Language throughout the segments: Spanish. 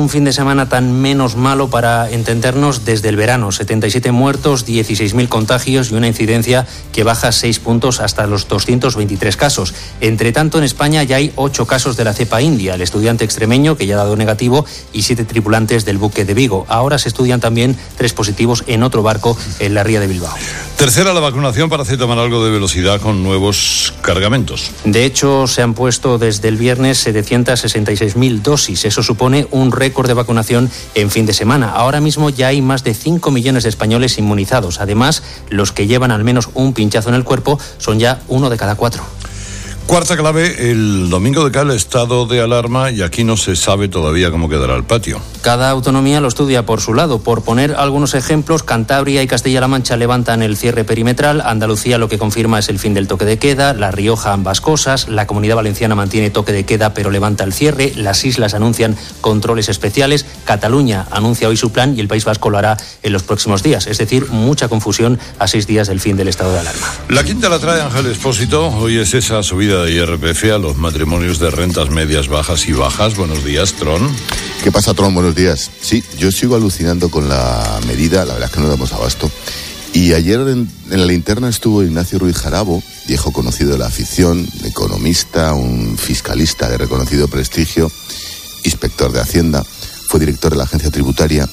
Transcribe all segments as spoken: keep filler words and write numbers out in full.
un fin de semana tan menos malo para entendernos desde el verano. setenta y siete muertos, dieciséis mil contagios y una incidencia que baja seis puntos hasta los doscientos veintitrés casos. Entre tanto, en España ya hay ocho casos de la cepa india, el estudiante extremeño que ya ha dado negativo y siete tripulantes del buque de Vigo. Ahora se estudian también tres positivos en otro barco en la ría de Bilbao. Tercera, la vacunación parece tomar algo de velocidad con nuevos cargamentos. De hecho, se han puesto desde el viernes setecientas sesenta y seis mil dosis. Eso supone un récord de vacunación en fin de semana. Ahora mismo ya hay más de cinco millones de españoles inmunizados. Además, los que llevan al menos un pinchazo en el cuerpo son ya uno de cada cuatro. Cuarta clave, el domingo decae el estado de alarma y aquí no se sabe todavía cómo quedará el patio. Cada autonomía lo estudia por su lado. Por poner algunos ejemplos, Cantabria y Castilla-La Mancha levantan el cierre perimetral, Andalucía lo que confirma es el fin del toque de queda, La Rioja ambas cosas, la Comunidad Valenciana mantiene toque de queda pero levanta el cierre, las islas anuncian controles especiales, Cataluña anuncia hoy su plan y el País Vasco lo hará en los próximos días. Es decir, mucha confusión a seis días del fin del estado de alarma. La quinta la trae Ángel Expósito. Hoy es esa subida de I R P F a los matrimonios de rentas medias, bajas y bajas. Buenos días, Tron. ¿Qué pasa, Tron? Buenos días. Sí, yo sigo alucinando con la medida, la verdad es que no damos abasto. Y ayer en, en la linterna estuvo Ignacio Ruiz Jarabo, viejo conocido de la afición, economista, un fiscalista de reconocido prestigio, inspector de Hacienda, fue director de la agencia tributaria,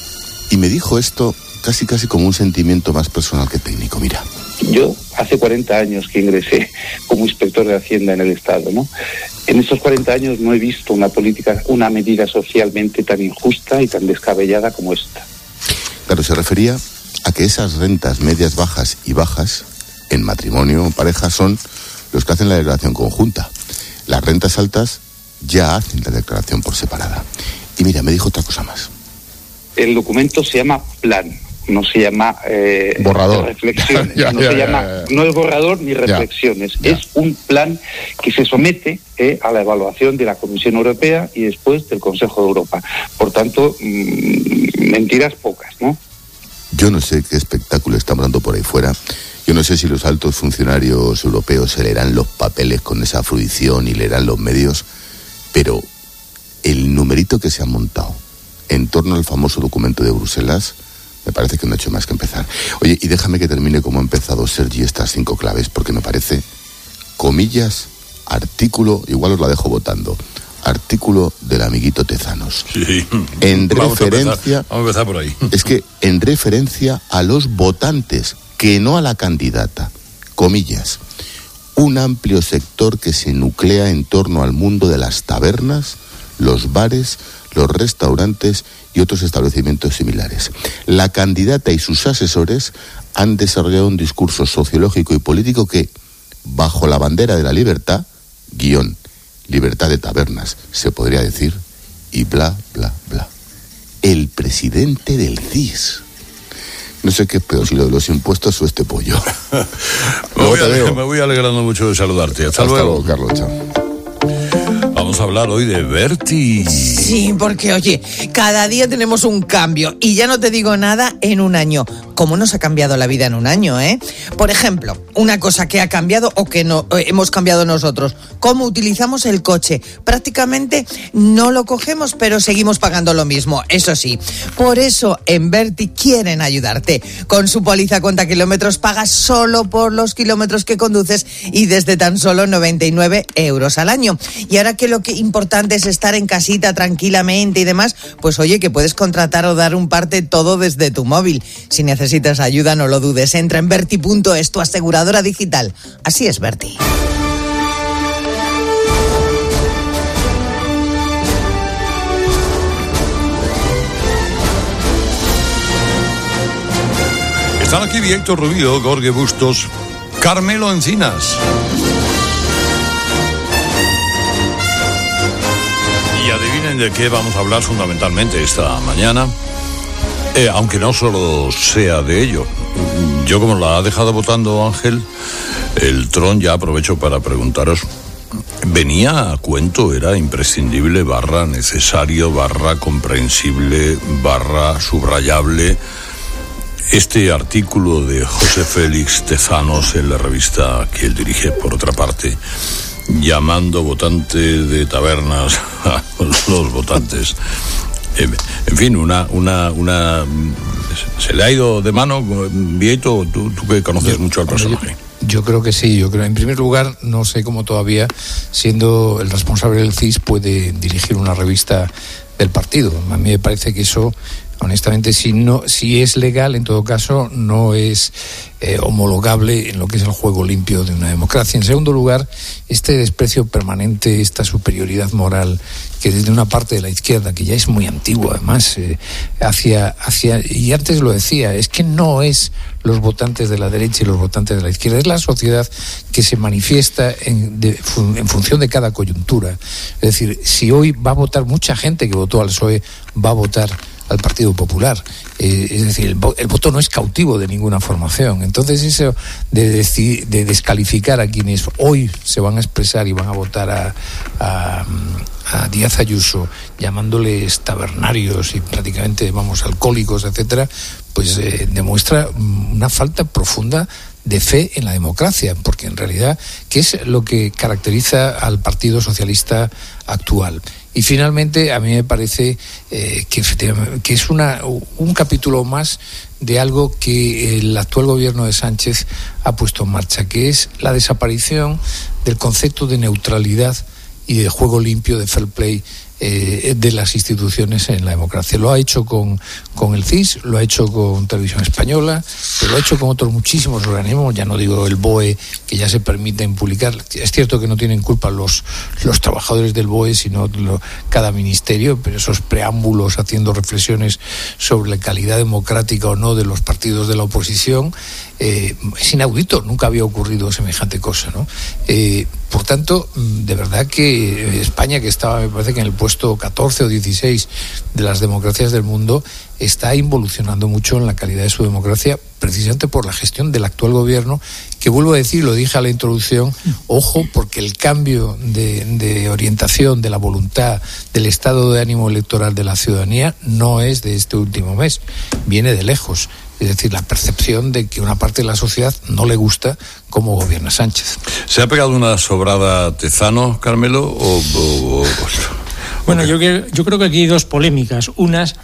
y me dijo esto casi casi como un sentimiento más personal que técnico. Mira. Yo hace cuarenta años que ingresé como inspector de Hacienda en el Estado, ¿no? En estos cuarenta años no he visto una política, una medida socialmente tan injusta y tan descabellada como esta. Claro, se refería a que esas rentas medias, bajas y bajas, en matrimonio o pareja, son los que hacen la declaración conjunta. Las rentas altas ya hacen la declaración por separada. Y mira, me dijo otra cosa más. El documento se llama plan. No se llama eh, borrador. Reflexiones. ya, no ya, se ya, llama, ya, ya. no es borrador ni reflexiones. Ya, ya. Es un plan que se somete eh, a la evaluación de la Comisión Europea y después del Consejo de Europa. Por tanto, mmm, mentiras pocas, ¿no? Yo no sé qué espectáculo estamos dando por ahí fuera. Yo no sé si los altos funcionarios europeos se leerán los papeles con esa fruición y leerán los medios, pero el numerito que se ha montado en torno al famoso documento de Bruselas me parece que no ha hecho más que empezar. Oye, y déjame que termine como ha empezado Sergi estas cinco claves, porque me parece, comillas, artículo, igual os la dejo votando, artículo del amiguito Tezanos. Sí. En vamos referencia... A empezar, vamos a empezar por ahí. Es que en referencia a los votantes, que no a la candidata, comillas, un amplio sector que se nuclea en torno al mundo de las tabernas, los bares, los restaurantes y otros establecimientos similares. La candidata y sus asesores han desarrollado un discurso sociológico y político que, bajo la bandera de la libertad, guión, libertad de tabernas, se podría decir, y bla, bla, bla. El presidente del C I S. No sé qué es peor, si lo de los impuestos o este pollo. me, voy ale- me voy alegrando mucho de saludarte. Hasta, Hasta luego. luego, Carlos. Chao. Vamos a hablar hoy de Berti. Sí, porque oye, cada día tenemos un cambio y ya no te digo nada en un año. ¿Cómo nos ha cambiado la vida en un año, eh? Por ejemplo, una cosa que ha cambiado o que no eh, hemos cambiado nosotros. ¿Cómo utilizamos el coche? Prácticamente no lo cogemos, pero seguimos pagando lo mismo. Eso sí, por eso en Berti quieren ayudarte. Con su póliza cuenta kilómetros pagas solo por los kilómetros que conduces y desde tan solo noventa y nueve euros al año. Y ahora que lo que importante es estar en casita tranquilamente y demás, pues oye, que puedes contratar o dar un parte todo desde tu móvil. Si necesitas ayuda, no lo dudes. Entra en Berti punto es, tu aseguradora digital. Así es, Berti. Están aquí Víctor Rubio, Jorge Bustos, Carmelo Encinas. Y adivinen de qué vamos a hablar fundamentalmente esta mañana, eh, aunque no solo sea de ello. Yo, como la ha dejado votando Ángel, el Tron, ya aprovecho para preguntaros, ¿venía a cuento, era imprescindible, barra necesario, barra comprensible, barra subrayable, este artículo de José Félix Tezanos en la revista que él dirige, por otra parte, llamando votante de tabernas a los votantes En fin, una, una, una se le ha ido de mano. Vieito, tú, tú que conoces yo, mucho al personaje. Yo, yo creo que sí, yo creo. En primer lugar, no sé cómo todavía, siendo el responsable del C I S, puede dirigir una revista del partido. A mí me parece que eso, honestamente, si no, si es legal, en todo caso, no es eh, homologable en lo que es el juego limpio de una democracia. En segundo lugar, este desprecio permanente, esta superioridad moral que desde una parte de la izquierda, que ya es muy antigua además, eh, hacia, hacia, y antes lo decía, es que no es los votantes de la derecha y los votantes de la izquierda, es la sociedad que se manifiesta en, de, en función de cada coyuntura. Es decir, si hoy va a votar mucha gente que votó al P S O E, va a votar al Partido Popular. Eh, es decir, el, el voto no es cautivo de ninguna formación. Entonces eso de, de, de descalificar a quienes hoy se van a expresar y van a votar a, a, a Díaz Ayuso, llamándoles tabernarios y prácticamente, vamos, alcohólicos, etcétera, pues eh, demuestra una falta profunda de fe en la democracia, porque en realidad, ¿qué es lo que caracteriza al Partido Socialista actual? Y finalmente, a mí me parece eh, que, que es una, un capítulo más de algo que el actual gobierno de Sánchez ha puesto en marcha, que es la desaparición del concepto de neutralidad y de juego limpio, de fair play, eh, de las instituciones en la democracia. Lo ha hecho con, con el C I S, lo ha hecho con Televisión Española, pero lo ha hecho con otros muchísimos organismos, ya no digo el B O E, que ya se permiten publicar. Es cierto que no tienen culpa los, los trabajadores del B O E, sino lo, cada ministerio, pero esos preámbulos haciendo reflexiones sobre la calidad democrática o no de los partidos de la oposición, eh, es inaudito, nunca había ocurrido semejante cosa, ¿no? Eh, por tanto, de verdad que España, que estaba, me parece que en el puesto catorce o dieciséis de las democracias del mundo, está involucionando mucho en la calidad de su democracia, precisamente por la gestión del actual gobierno, que vuelvo a decir, lo dije a la introducción, ojo, porque el cambio de, de orientación, de la voluntad, del estado de ánimo electoral de la ciudadanía no es de este último mes, viene de lejos. Es decir, la percepción de que una parte de la sociedad no le gusta cómo gobierna Sánchez. ¿Se ha pegado una sobrada Tezanos, Carmelo? O, o, o... Bueno, yo, yo creo que aquí hay dos polémicas. Unas,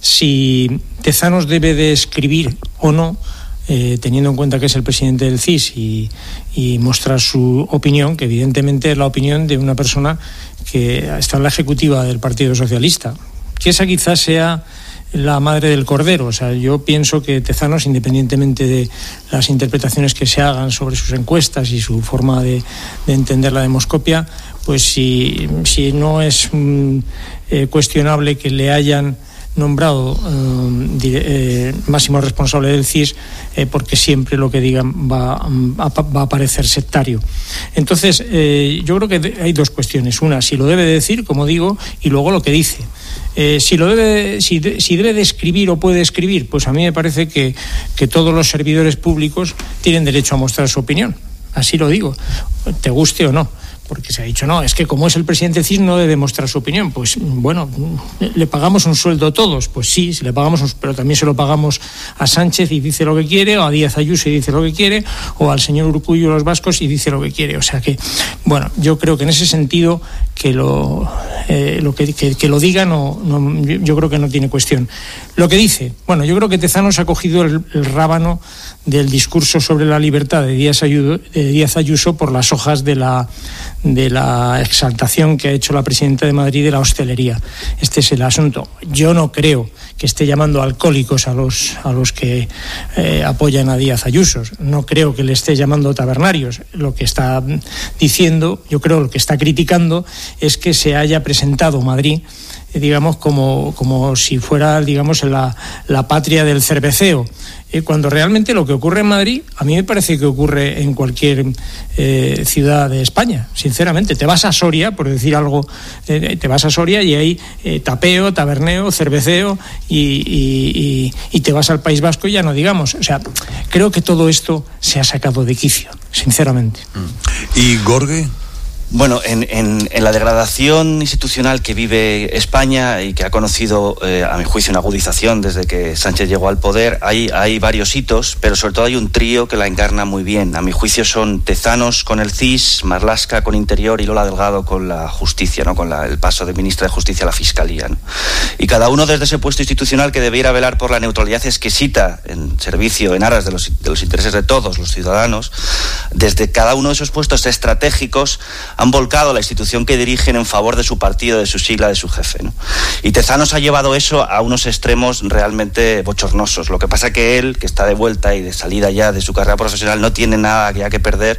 si Tezanos debe de escribir o no, eh, teniendo en cuenta que es el presidente del C I S y, y mostrar su opinión, que evidentemente es la opinión de una persona que está en la ejecutiva del Partido Socialista. Que esa quizás sea la madre del cordero. O sea, yo pienso que Tezanos, independientemente de las interpretaciones que se hagan sobre sus encuestas y su forma de, de entender la demoscopia, pues si, si no es mm, eh, cuestionable que le hayan nombrado eh, dire, eh, máximo responsable del C I S, eh, porque siempre lo que digan va, va a parecer sectario. Entonces, eh, yo creo que hay dos cuestiones. Una, si lo debe decir, como digo, y luego lo que dice. Eh, si lo debe, si, de, si debe de escribir o puede escribir, pues a mí me parece que, que todos los servidores públicos tienen derecho a mostrar su opinión. Así lo digo, te guste o no. Porque se ha dicho, no, es que como es el presidente del C I S no debe mostrar su opinión. Pues bueno, ¿le pagamos un sueldo todos? Pues sí, si le pagamos, un, pero también se lo pagamos a Sánchez y dice lo que quiere, o a Díaz Ayuso y dice lo que quiere, o al señor Urkullu de los vascos y dice lo que quiere. O sea que, bueno, yo creo que en ese sentido que lo, eh, lo que, que, que lo diga no, no, yo creo que no tiene cuestión. Lo que dice, bueno, yo creo que Tezanos ha cogido el, el rábano del discurso sobre la libertad de Díaz Ayuso, de Díaz Ayuso por las hojas de la de la exaltación que ha hecho la presidenta de Madrid de la hostelería. Este es el asunto. Yo no creo que esté llamando alcohólicos a los a los que eh, apoyan a Díaz Ayuso. No creo que le esté llamando tabernarios. Lo que está diciendo, yo creo lo que está criticando es que se haya presentado Madrid, eh, digamos, como, como si fuera, digamos, la, la patria del cerveceo. Eh, cuando realmente lo que ocurre en Madrid, a mí me parece que ocurre en cualquier eh, ciudad de España, sinceramente. Te vas a Soria, por decir algo, eh, te vas a Soria y hay eh, tapeo, taberneo, cerveceo y, y, y, y te vas al País Vasco y ya no digamos. O sea, creo que todo esto se ha sacado de quicio, sinceramente. ¿Y Gorge? Bueno, en, en, en la degradación institucional que vive España y que ha conocido, eh, a mi juicio, una agudización desde que Sánchez llegó al poder, hay, hay varios hitos, pero sobre todo hay un trío que la encarna muy bien. A mi juicio son Tezanos con el C I S, Marlaska con Interior y Lola Delgado con la Justicia, ¿no? Con la, el paso de ministra de Justicia a la Fiscalía, ¿no? Y cada uno desde ese puesto institucional que debiera velar por la neutralidad exquisita en servicio, en aras de los, de los intereses de todos los ciudadanos, desde cada uno de esos puestos estratégicos han volcado la institución que dirigen en favor de su partido, de su sigla, de su jefe, ¿no? Y Tezanos ha llevado eso a unos extremos realmente bochornosos. Lo que pasa que él, que está de vuelta y de salida ya de su carrera profesional, no tiene nada ya que perder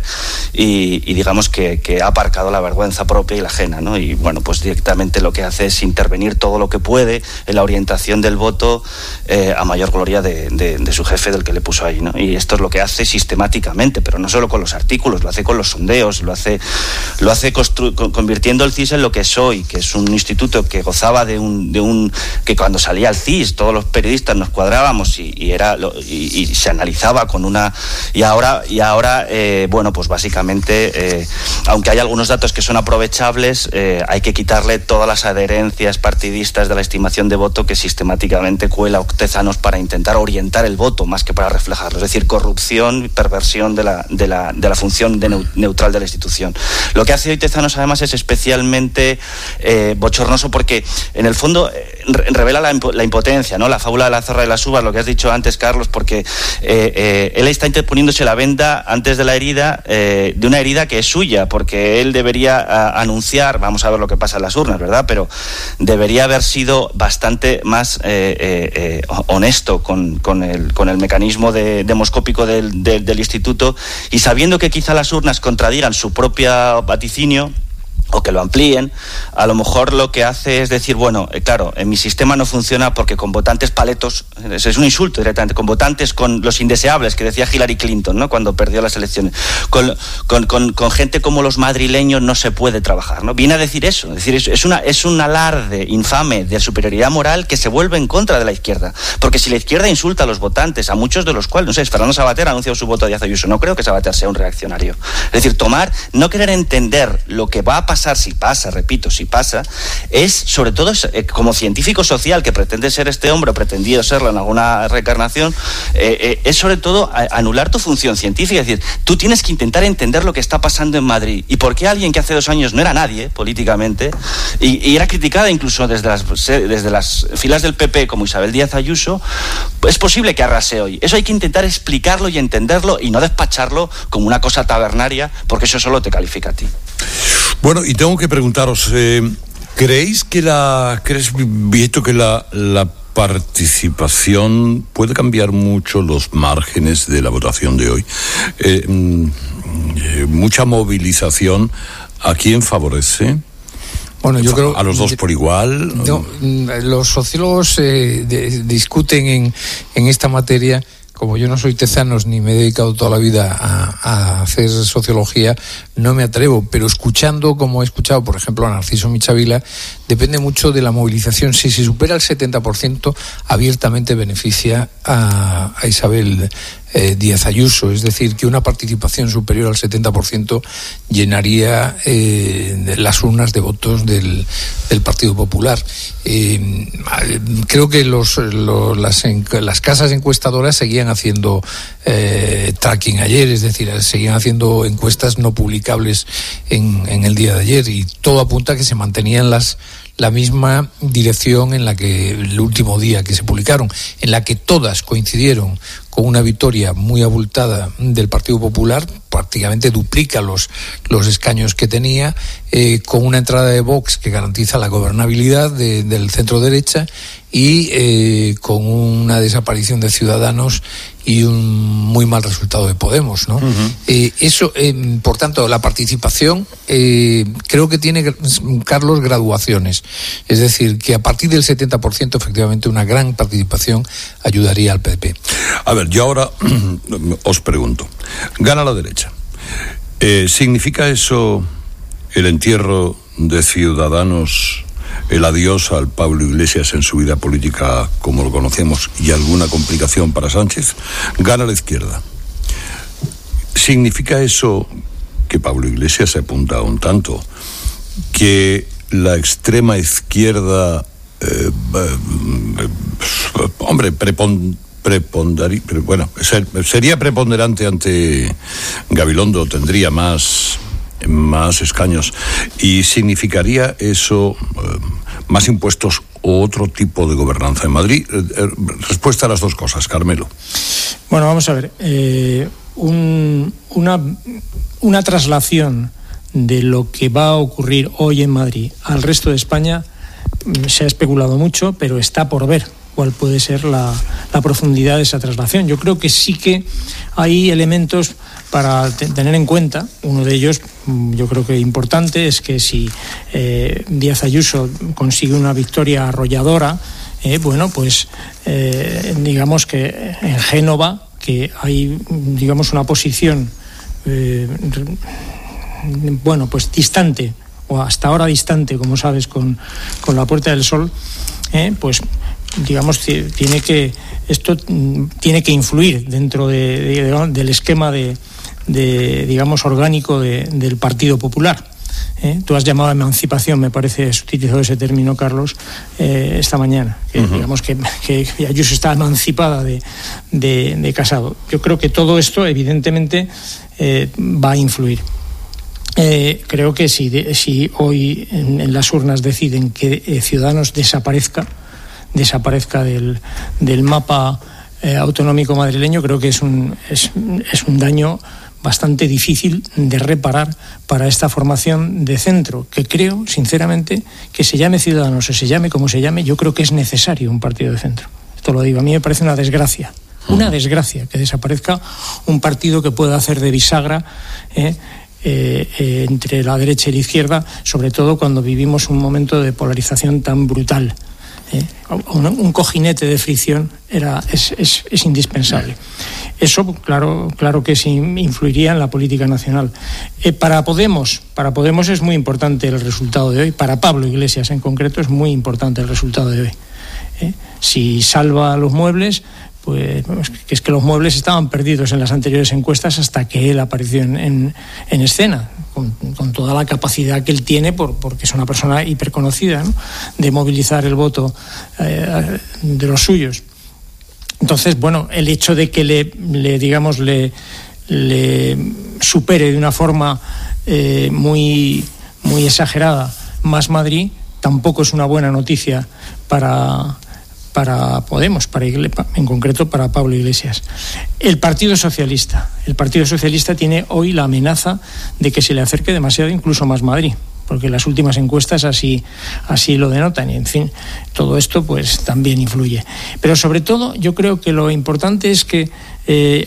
y, y digamos que, que ha aparcado la vergüenza propia y la ajena, ¿no? Y bueno, pues directamente lo que hace es intervenir todo lo que puede en la orientación del voto eh, a mayor gloria de, de, de su jefe, del que le puso ahí, ¿no? Y esto es lo que hace sistemáticamente, pero no solo con los artículos, lo hace con los sondeos, lo hace, lo hace constru- convirtiendo el C I S en lo que es hoy, que es un instituto que gozaba de un, de un que cuando salía el C I S todos los periodistas nos cuadrábamos y, y era lo, y, y se analizaba con una y ahora y ahora eh, bueno, pues básicamente eh, aunque hay algunos datos que son aprovechables, eh, hay que quitarle todas las adherencias partidistas de la estimación de voto que sistemáticamente cuela Tezanos para intentar orientar el voto más que para reflejarlo, es decir, corrupción y perversión de la, de la, de la función de neu- neutral de la institución. Lo que hace hoy Tezanos además es especialmente eh, bochornoso porque en el fondo eh, revela la, imp- la impotencia, ¿no? La fábula de la zorra y las uvas, lo que has dicho antes, Carlos, porque eh, eh, él está interponiéndose la venda antes de la herida, eh, de una herida que es suya, porque él debería a, anunciar, vamos a ver lo que pasa en las urnas, ¿verdad? Pero debería haber sido bastante más eh, eh, eh, honesto con, con, el, con el mecanismo de, demoscópico del, del, del instituto, y sabiendo que quizá las urnas contradigan su propio vaticinio o que lo amplíen, a lo mejor lo que hace es decir, bueno, eh, claro, en mi sistema no funciona porque con votantes paletos, es, es un insulto directamente, con votantes con los indeseables, que decía Hillary Clinton, ¿no? Cuando perdió las elecciones, con, con, con, con gente como los madrileños no se puede trabajar, ¿no? Viene a decir eso, es decir, es, es, una, es un alarde infame de superioridad moral que se vuelve en contra de la izquierda, porque si la izquierda insulta a los votantes, a muchos de los cuales, no sé, Fernando Savater ha anunciado su voto a Díaz Ayuso, no creo que Savater sea un reaccionario, es decir, tomar, no querer entender lo que va a pasar si pasa, repito, si pasa, es sobre todo eh, como científico social que pretende ser este hombre o pretendido serlo en alguna reencarnación, eh, eh, es sobre todo a, anular tu función científica, es decir, tú tienes que intentar entender lo que está pasando en Madrid y por qué alguien que hace dos años no era nadie políticamente y, y era criticada incluso desde las, desde las filas del P P como Isabel Díaz Ayuso, es posible que arrase hoy. Eso hay que intentar explicarlo y entenderlo y no despacharlo como una cosa tabernaria, porque eso solo te califica a ti. Bueno, y tengo que preguntaros, eh, ¿creéis que la, crees, Vieto, que la, la participación puede cambiar mucho los márgenes de la votación de hoy? Eh, eh, mucha movilización, ¿a quién favorece? Bueno, yo creo a los dos por igual. No, los sociólogos eh, de, discuten en, en esta materia. Como yo no soy Tezanos ni me he dedicado toda la vida a, a hacer sociología, no me atrevo, pero escuchando, como he escuchado, por ejemplo, a Narciso Michavila, depende mucho de la movilización. Si se supera el setenta por ciento, abiertamente beneficia a, a Isabel eh, Díaz Ayuso. Es decir, que una participación superior al setenta por ciento llenaría eh, las urnas de votos del, del Partido Popular. Eh, creo que los, los, las, las casas encuestadoras seguían haciendo eh, tracking ayer, es decir, seguían haciendo encuestas no publicables en, en el día de ayer, y todo apunta a que se mantenían las la misma dirección en la que el último día que se publicaron, en la que todas coincidieron con una victoria muy abultada del Partido Popular, prácticamente duplica los, los escaños que tenía, eh, con una entrada de Vox que garantiza la gobernabilidad de, del centro derecha, y eh, con una desaparición de Ciudadanos y un muy mal resultado de Podemos, ¿no? Uh-huh. Eh, eso, eh, por tanto, la participación eh, creo que tiene, Carlos, graduaciones. Es decir, que a partir del setenta por ciento, efectivamente, una gran participación ayudaría al P P. A ver, yo ahora os pregunto, gana la derecha. Eh, ¿Significa eso el entierro de Ciudadanos, el adiós al Pablo Iglesias en su vida política como lo conocemos, y alguna complicación para Sánchez? Gana la izquierda. ¿Significa eso que Pablo Iglesias se apunta un tanto, que la extrema izquierda, eh, eh, hombre, prepon, prepondari, pero bueno, ser, sería preponderante ante Gabilondo, tendría más, más escaños, y significaría eso eh, más impuestos o otro tipo de gobernanza en Madrid. Eh, eh, respuesta a las dos cosas, Carmelo. Bueno, vamos a ver, eh, un, una, una traslación de lo que va a ocurrir hoy en Madrid al resto de España se ha especulado mucho, pero está por ver cuál puede ser la, la profundidad de esa traslación. Yo creo que sí que hay elementos para te, tener en cuenta. Uno de ellos, yo creo que importante, es que si eh, Díaz Ayuso consigue una victoria arrolladora, eh, bueno, pues eh, digamos que en Génova, que hay, digamos, una posición eh, bueno, pues distante, o hasta ahora distante, como sabes, con, con la Puerta del Sol, eh, pues digamos, tiene que esto tiene que influir dentro de, de, de, del esquema de, de digamos, orgánico de, del Partido Popular. ¿Eh? Tú has llamado a emancipación, me parece, has utilizado ese término, Carlos, eh, esta mañana, que uh-huh. digamos que, que Ayuso está emancipada de, de, de Casado. Yo creo que todo esto, evidentemente, eh, va a influir. Eh, creo que si, de, si hoy en, en las urnas deciden que eh, Ciudadanos desaparezca, desaparezca del, del mapa eh, autonómico madrileño, creo que es un, es, es un daño bastante difícil de reparar para esta formación de centro, que creo, sinceramente, que se llame Ciudadanos o se llame como se llame, yo creo que es necesario un partido de centro. Esto lo digo, a mí me parece una desgracia, una desgracia que desaparezca un partido que pueda hacer de bisagra eh, eh, eh, entre la derecha y la izquierda, sobre todo cuando vivimos un momento de polarización tan brutal. Eh, un, un cojinete de fricción era, es, es, es indispensable. Eso, claro, claro que sí influiría en la política nacional. Eh, para Podemos, para Podemos es muy importante el resultado de hoy. Para Pablo Iglesias en concreto es muy importante el resultado de hoy. Eh, si salva los muebles, pues que es que los muebles estaban perdidos en las anteriores encuestas hasta que él apareció en, en, en escena, con, con toda la capacidad que él tiene, por, porque es una persona hiperconocida, ¿no?, de movilizar el voto eh, de los suyos. Entonces, bueno, el hecho de que le, le digamos, le, le supere de una forma eh, muy, muy exagerada Más Madrid tampoco es una buena noticia para... para Podemos, para en concreto para Pablo Iglesias. El Partido Socialista. El Partido Socialista tiene hoy la amenaza de que se le acerque demasiado incluso Más Madrid, porque las últimas encuestas así, así lo denotan, y en fin, todo esto pues también influye. Pero sobre todo yo creo que lo importante es que eh,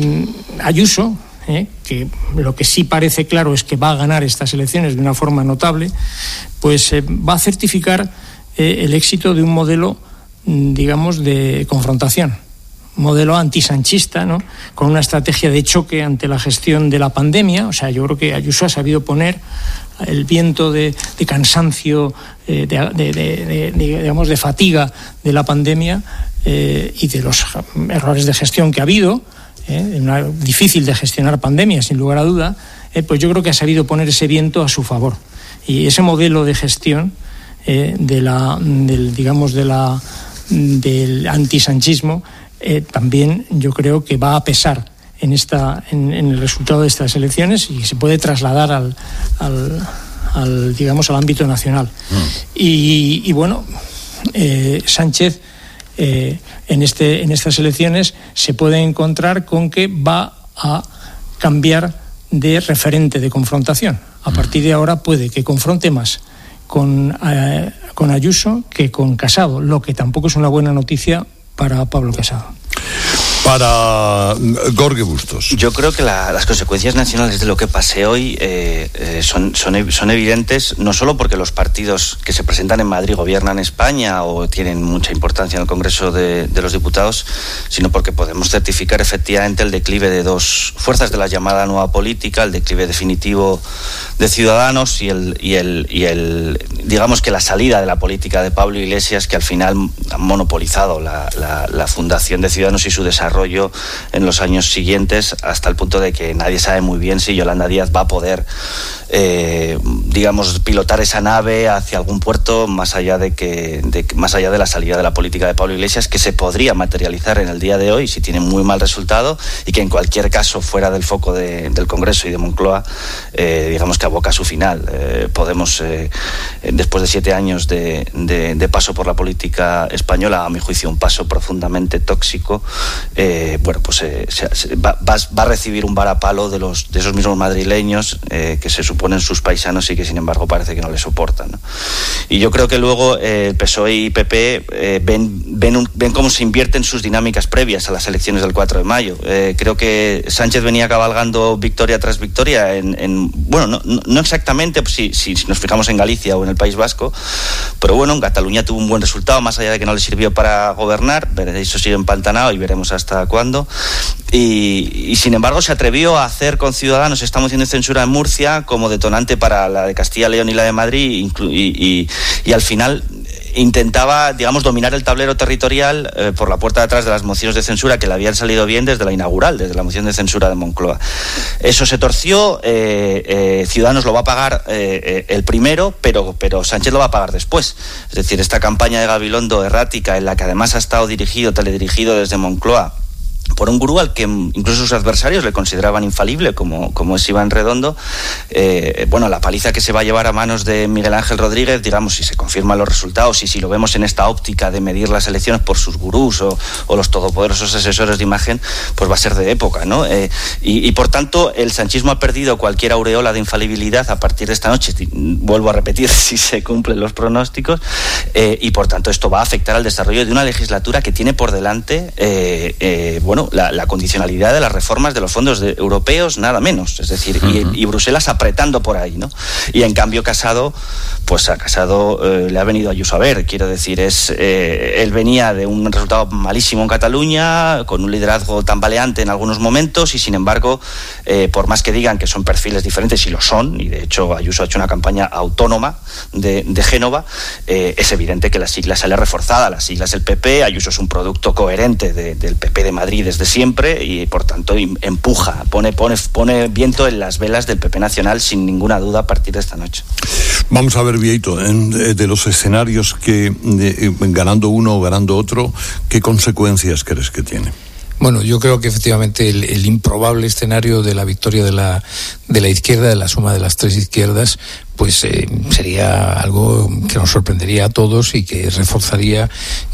Ayuso, eh, que lo que sí parece claro es que va a ganar estas elecciones de una forma notable, pues eh, va a certificar eh, el éxito de un modelo, digamos, de confrontación, modelo antisanchista, ¿no?, con una estrategia de choque ante la gestión de la pandemia. O sea, yo creo que Ayuso ha sabido poner el viento de, de cansancio, eh, de, de, de, de, digamos, de fatiga de la pandemia eh, y de los errores de gestión que ha habido, eh, una, difícil de gestionar pandemia, sin lugar a duda, eh, pues yo creo que ha sabido poner ese viento a su favor. Y ese modelo de gestión eh, de la, del, digamos, de la del antisanchismo eh, también yo creo que va a pesar en esta en, en el resultado de estas elecciones, y se puede trasladar al, al, al digamos al ámbito nacional. Mm. Y, y bueno, eh, Sánchez eh, en este en estas elecciones se puede encontrar con que va a cambiar de referente de confrontación. A partir de ahora puede que confronte más con eh, con Ayuso que con Casado, lo que tampoco es una buena noticia para Pablo Casado. Para Jorge Bustos. Yo creo que la, las consecuencias nacionales de lo que pase hoy eh, eh, son, son, son evidentes, no solo porque los partidos que se presentan en Madrid gobiernan España o tienen mucha importancia en el Congreso de, de los Diputados, sino porque podemos certificar efectivamente el declive de dos fuerzas de la llamada nueva política, el declive definitivo de Ciudadanos y el, y el, y el digamos que la salida de la política de Pablo Iglesias, que al final ha monopolizado la, la, la fundación de Ciudadanos y su desarrollo desarrollo en los años siguientes, hasta el punto de que nadie sabe muy bien si Yolanda Díaz va a poder, eh, digamos, pilotar esa nave hacia algún puerto más allá de que, de, más allá de la salida de la política de Pablo Iglesias, que se podría materializar en el día de hoy si tiene muy mal resultado, y que en cualquier caso, fuera del foco de, del Congreso y de Moncloa, eh, digamos que aboca a su final. Eh, Podemos, eh, después de siete años de, de, de paso por la política española, a mi juicio un paso profundamente tóxico, eh, bueno, pues eh, se, se, va, va, va a recibir un varapalo de, los, de esos mismos madrileños eh, que se suponen sus paisanos y que sin embargo parece que no le soportan, ¿no? Y yo creo que luego eh, P S O E y P P eh, ven, ven, un, ven cómo se invierten sus dinámicas previas a las elecciones del cuatro de mayo. Eh, creo que Sánchez venía cabalgando victoria tras victoria en, en bueno, no, no, no exactamente pues, si, si, si nos fijamos en Galicia o en el País Vasco, pero bueno, en Cataluña tuvo un buen resultado, más allá de que no le sirvió para gobernar. Eso sigue empantanado y veremos hasta cuándo. Y, y sin embargo se atrevió a hacer con Ciudadanos esta moción de censura en Murcia como detonante para la de Castilla, León y la de Madrid, y, y, y al final intentaba, digamos, dominar el tablero territorial eh, por la puerta de atrás de las mociones de censura que le habían salido bien desde la inaugural, desde la moción de censura de Moncloa. Eso se torció, eh, eh, Ciudadanos lo va a pagar eh, eh, el primero, pero, pero Sánchez lo va a pagar después. Es decir, esta campaña de Gabilondo errática, en la que además ha estado dirigido, teledirigido desde Moncloa, por un gurú al que incluso sus adversarios le consideraban infalible, como, como es Iván Redondo, eh, bueno, la paliza que se va a llevar a manos de Miguel Ángel Rodríguez, digamos, si se confirman los resultados y si lo vemos en esta óptica de medir las elecciones por sus gurús o, o los todopoderosos asesores de imagen, pues va a ser de época, ¿no? Eh, y, y por tanto, el sanchismo ha perdido cualquier aureola de infalibilidad a partir de esta noche, vuelvo a repetir, si se cumplen los pronósticos, eh, y por tanto esto va a afectar al desarrollo de una legislatura que tiene por delante, eh, eh, bueno, La, la condicionalidad de las reformas de los fondos de, europeos, nada menos, es decir, uh-huh. y, y Bruselas apretando por ahí, ¿no? Y en cambio Casado, pues a Casado eh, le ha venido Ayuso a ver, quiero decir, es eh, él venía de un resultado malísimo en Cataluña, con un liderazgo tambaleante en algunos momentos, y sin embargo, eh, por más que digan que son perfiles diferentes, y lo son, y de hecho Ayuso ha hecho una campaña autónoma de, de Génova, eh, es evidente que la sigla sale reforzada, la sigla es el P P, Ayuso es un producto coherente de, del P P de Madrid desde siempre, y por tanto empuja, pone, pone, pone viento en las velas del P P nacional sin ninguna duda a partir de esta noche. Vamos a ver, Vieito, de los escenarios que de, ganando uno o ganando otro, ¿qué consecuencias crees que tiene? Bueno, yo creo que efectivamente el, el improbable escenario de la victoria de la, de la izquierda, de la suma de las tres izquierdas, pues eh, sería algo que nos sorprendería a todos y que reforzaría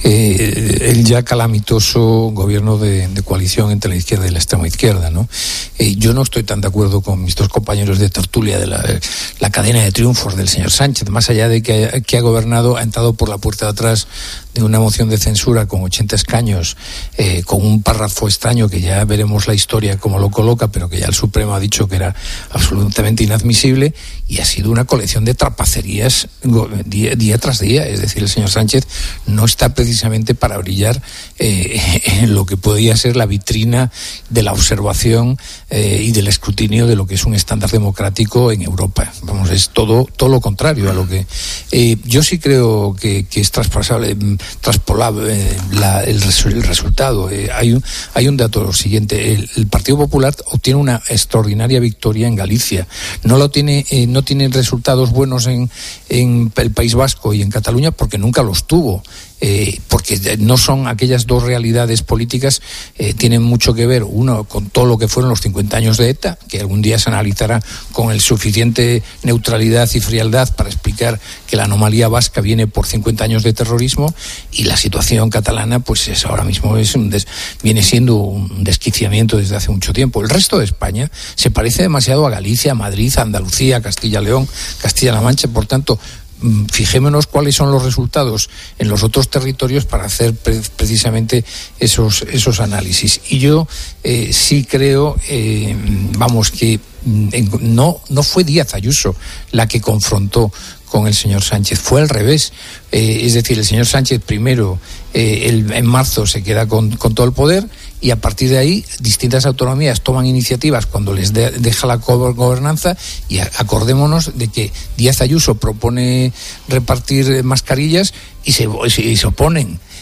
eh, el ya calamitoso gobierno de, de coalición entre la izquierda y la extrema izquierda, ¿no? Eh, yo no estoy tan de acuerdo con mis dos compañeros de tertulia de la, la cadena de triunfos del señor Sánchez, más allá de que, que ha gobernado, ha entrado por la puerta de atrás de una moción de censura con ochenta escaños, eh, con un párrafo extraño que ya veremos la historia cómo lo coloca, pero que ya el Supremo ha dicho que era absolutamente inadmisible, y ha sido una colección de trapacerías día, día tras día. Es decir, el señor Sánchez no está precisamente para brillar eh, en lo que podía ser la vitrina de la observación eh, y del escrutinio de lo que es un estándar democrático en Europa. Vamos, es todo, todo lo contrario a lo que... Eh, yo sí creo que, que es traspasable, traspolable eh, la, el, resu, el resultado. Eh, hay, un, hay un dato lo siguiente, el, el Partido Popular obtiene una extraordinaria victoria en Galicia. No lo tiene, eh, no tiene resultados buenos en, en el País Vasco y en Cataluña porque nunca los tuvo. Eh, porque no son aquellas dos realidades políticas, eh, tienen mucho que ver, uno con todo lo que fueron los cincuenta años de ETA, que algún día se analizará con el suficiente neutralidad y frialdad para explicar que la anomalía vasca viene por cincuenta años de terrorismo, y la situación catalana pues es ahora mismo es un des, viene siendo un desquiciamiento desde hace mucho tiempo. El resto de España se parece demasiado a Galicia, a Madrid, a Andalucía, a Castilla-León, Castilla-La Mancha, por tanto fijémonos cuáles son los resultados en los otros territorios para hacer pre- precisamente esos esos análisis. Y yo eh, sí creo, eh, vamos, que eh, no no fue Díaz Ayuso la que confrontó con el señor Sánchez, fue al revés. Eh, es decir, el señor Sánchez primero eh, el, en marzo se queda con, con todo el poder, y a partir de ahí distintas autonomías toman iniciativas cuando les de, deja la gobernanza, y a, acordémonos de que Díaz Ayuso propone repartir mascarillas y se, y se oponen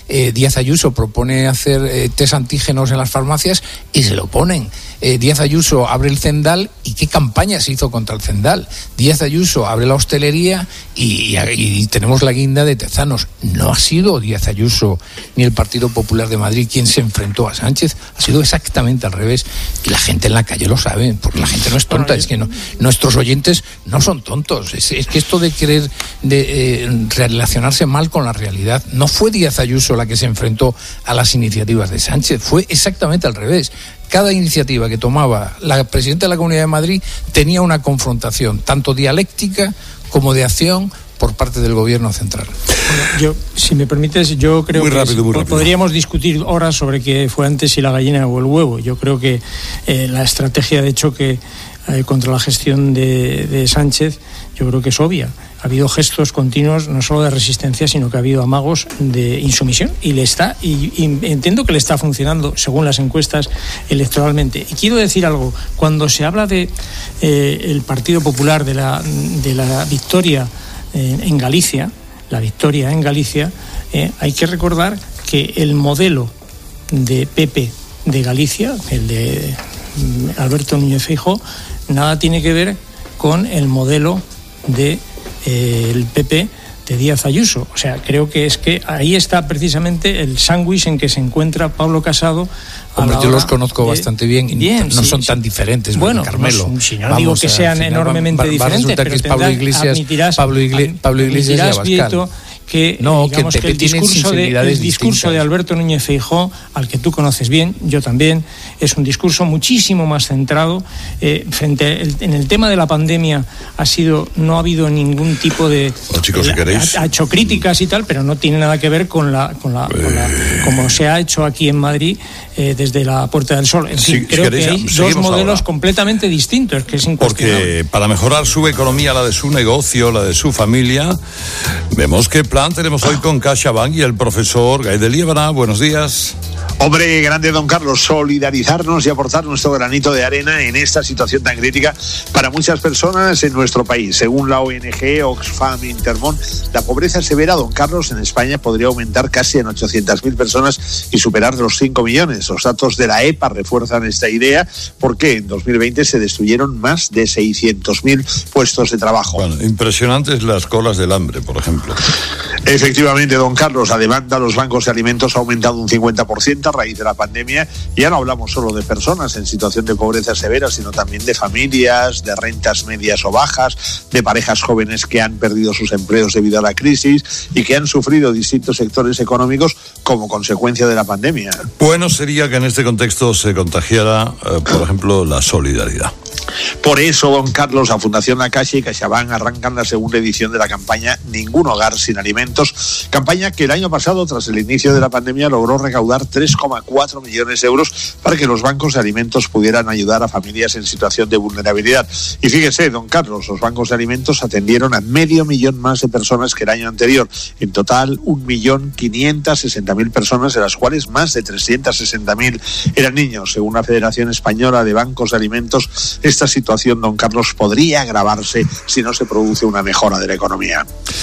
Eh, Díaz Ayuso propone hacer eh, test antígenos en las farmacias y se lo ponen. Eh, Díaz Ayuso abre el Zendal y qué campaña se hizo contra el Zendal. Díaz Ayuso abre la hostelería y, y, y tenemos la guinda de Tezanos. No ha sido Díaz Ayuso ni el Partido Popular de Madrid quien se enfrentó a Sánchez, ha sido exactamente al revés. Y la gente en la calle lo sabe, porque la gente no es tonta, es que no, nuestros oyentes no son tontos. Es, es que esto de querer de, eh, relacionarse mal con la realidad, no fue Díaz Ayuso la que se enfrentó a las iniciativas de Sánchez, fue exactamente al revés. Cada iniciativa que tomaba la presidenta de la Comunidad de Madrid tenía una confrontación, tanto dialéctica como de acción, por parte del gobierno central. Bueno, yo, si me permites, yo creo muy que rápido, muy rápido. podríamos discutir horas sobre qué fue antes, si la gallina o el huevo. Yo creo que eh, la estrategia de choque eh, contra la gestión de, de Sánchez, yo creo que es obvia. Ha habido gestos continuos, no solo de resistencia, sino que ha habido amagos de insumisión y le está, y, y entiendo que le está funcionando, según las encuestas, electoralmente. Y quiero decir algo, cuando se habla de eh, el Partido Popular, de la, de la victoria eh, en Galicia, la victoria en Galicia, eh, hay que recordar que el modelo de P P de Galicia, el de Alberto Núñez Feijóo, nada tiene que ver con el modelo de eh, el P P de Díaz Ayuso. O sea, creo que es que ahí está precisamente el sándwich en que se encuentra Pablo Casado. Hombre, yo los conozco de... bastante bien y bien, no sí, son sí. tan diferentes, bueno, Carmelo. No, si no digo que sean final, enormemente va, va, diferentes, pero que Pablo Iglesias, admitirás, Pablo, Igle, Pablo Iglesias y Abascal. Vieto, que, no, digamos, que, que el discurso, de, el discurso de Alberto Núñez Feijóo, al que tú conoces bien, yo también, es un discurso muchísimo más centrado. Eh, frente el, en el tema de la pandemia ha sido, no ha habido ningún tipo de... Oh, chicos, si queréis... Ha, ha hecho críticas y tal, pero no tiene nada que ver con la, con la, eh... con la como se ha hecho aquí en Madrid eh, desde la Puerta del Sol. En fin, sí, creo si queréis, que hay dos modelos ahora. completamente distintos, que es incuestionable. Porque para mejorar su economía, la de su negocio, la de su familia, vemos que plan tenemos hoy con CaixaBank y el profesor Gaidel Liébana. Buenos días. Hombre, grande don Carlos, solidarizarnos y aportar nuestro granito de arena en esta situación tan crítica para muchas personas en nuestro país. Según la O N G Oxfam Intermón, la pobreza severa, don Carlos, en España podría aumentar casi en ochocientas mil personas y superar los cinco millones. Los datos de la E P A refuerzan esta idea porque en dos mil veinte se destruyeron más de seiscientos mil puestos de trabajo. Bueno, impresionantes las colas del hambre, por ejemplo. Efectivamente, don Carlos, la demanda a los bancos de alimentos ha aumentado un cincuenta por ciento a raíz de la pandemia. Ya no hablamos solo de personas en situación de pobreza severa, sino también de familias, de rentas medias o bajas, de parejas jóvenes que han perdido sus empleos debido a la crisis y que han sufrido distintos sectores económicos como consecuencia de la pandemia. Bueno sería que en este contexto se contagiara, eh, por ejemplo, la solidaridad. Por eso, don Carlos, la Fundación La Caixa y CaixaBank arrancan la segunda edición de la campaña Ningún Hogar Sin Alimentos, campaña que el año pasado, tras el inicio de la pandemia, logró recaudar tres coma cuatro millones de euros para que los bancos de alimentos pudieran ayudar a familias en situación de vulnerabilidad. Y fíjese, don Carlos, los bancos de alimentos atendieron a medio millón más de personas que el año anterior. En total, un millón quinientas sesenta mil personas, de las cuales más de trescientas sesenta mil eran niños. Según la Federación Española de Bancos de Alimentos, esta situación, don Carlos, podría agravarse si no se produce una mejora de la economía.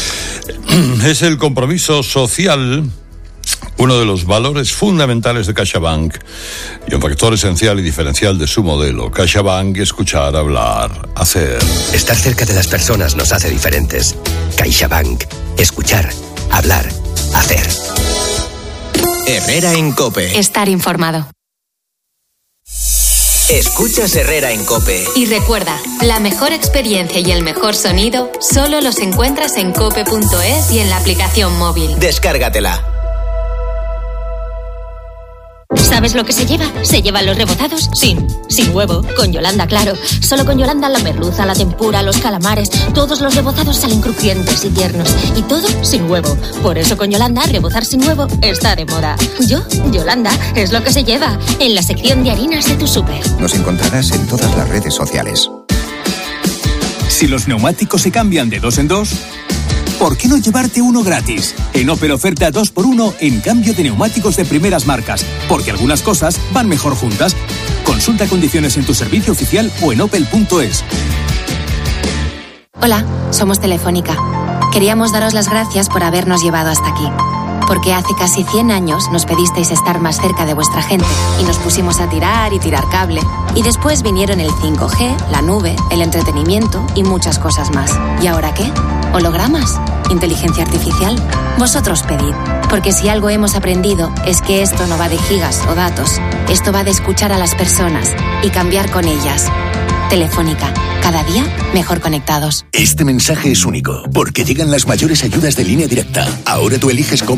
Es el compromiso social uno de los valores fundamentales de CaixaBank y un factor esencial y diferencial de su modelo. CaixaBank, escuchar, hablar, hacer. Estar cerca de las personas nos hace diferentes. CaixaBank, escuchar, hablar, hacer. Herrera en COPE. Estar informado. Escuchas Herrera en COPE. Y recuerda, la mejor experiencia y el mejor sonido solo los encuentras en cope punto es y en la aplicación móvil. Descárgatela. ¿Sabes lo que se lleva? Se llevan los rebozados sin, sin huevo. Con Yolanda, claro. Solo con Yolanda la merluza, la tempura, los calamares, todos los rebozados salen crujientes y tiernos. Y todo sin huevo. Por eso con Yolanda, rebozar sin huevo está de moda. Yo, Yolanda, es lo que se lleva en la sección de harinas de tu súper. Nos encontrarás en todas las redes sociales. Si los neumáticos se cambian de dos en dos, ¿por qué no llevarte uno gratis? En Opel oferta dos por uno en cambio de neumáticos de primeras marcas, porque algunas cosas van mejor juntas. Consulta condiciones en tu servicio oficial o en opel punto es. Hola, somos Telefónica. Queríamos daros las gracias por habernos llevado hasta aquí. Porque hace casi cien años nos pedisteis estar más cerca de vuestra gente y nos pusimos a tirar y tirar cable. Y después vinieron el cinco G, la nube, el entretenimiento y muchas cosas más. ¿Y ahora qué? ¿Hologramas? ¿Inteligencia artificial? Vosotros pedid. Porque si algo hemos aprendido es que esto no va de gigas o datos. Esto va de escuchar a las personas y cambiar con ellas. Telefónica. Cada día mejor conectados. Este mensaje es único porque llegan las mayores ayudas de Línea Directa. Ahora tú eliges cómo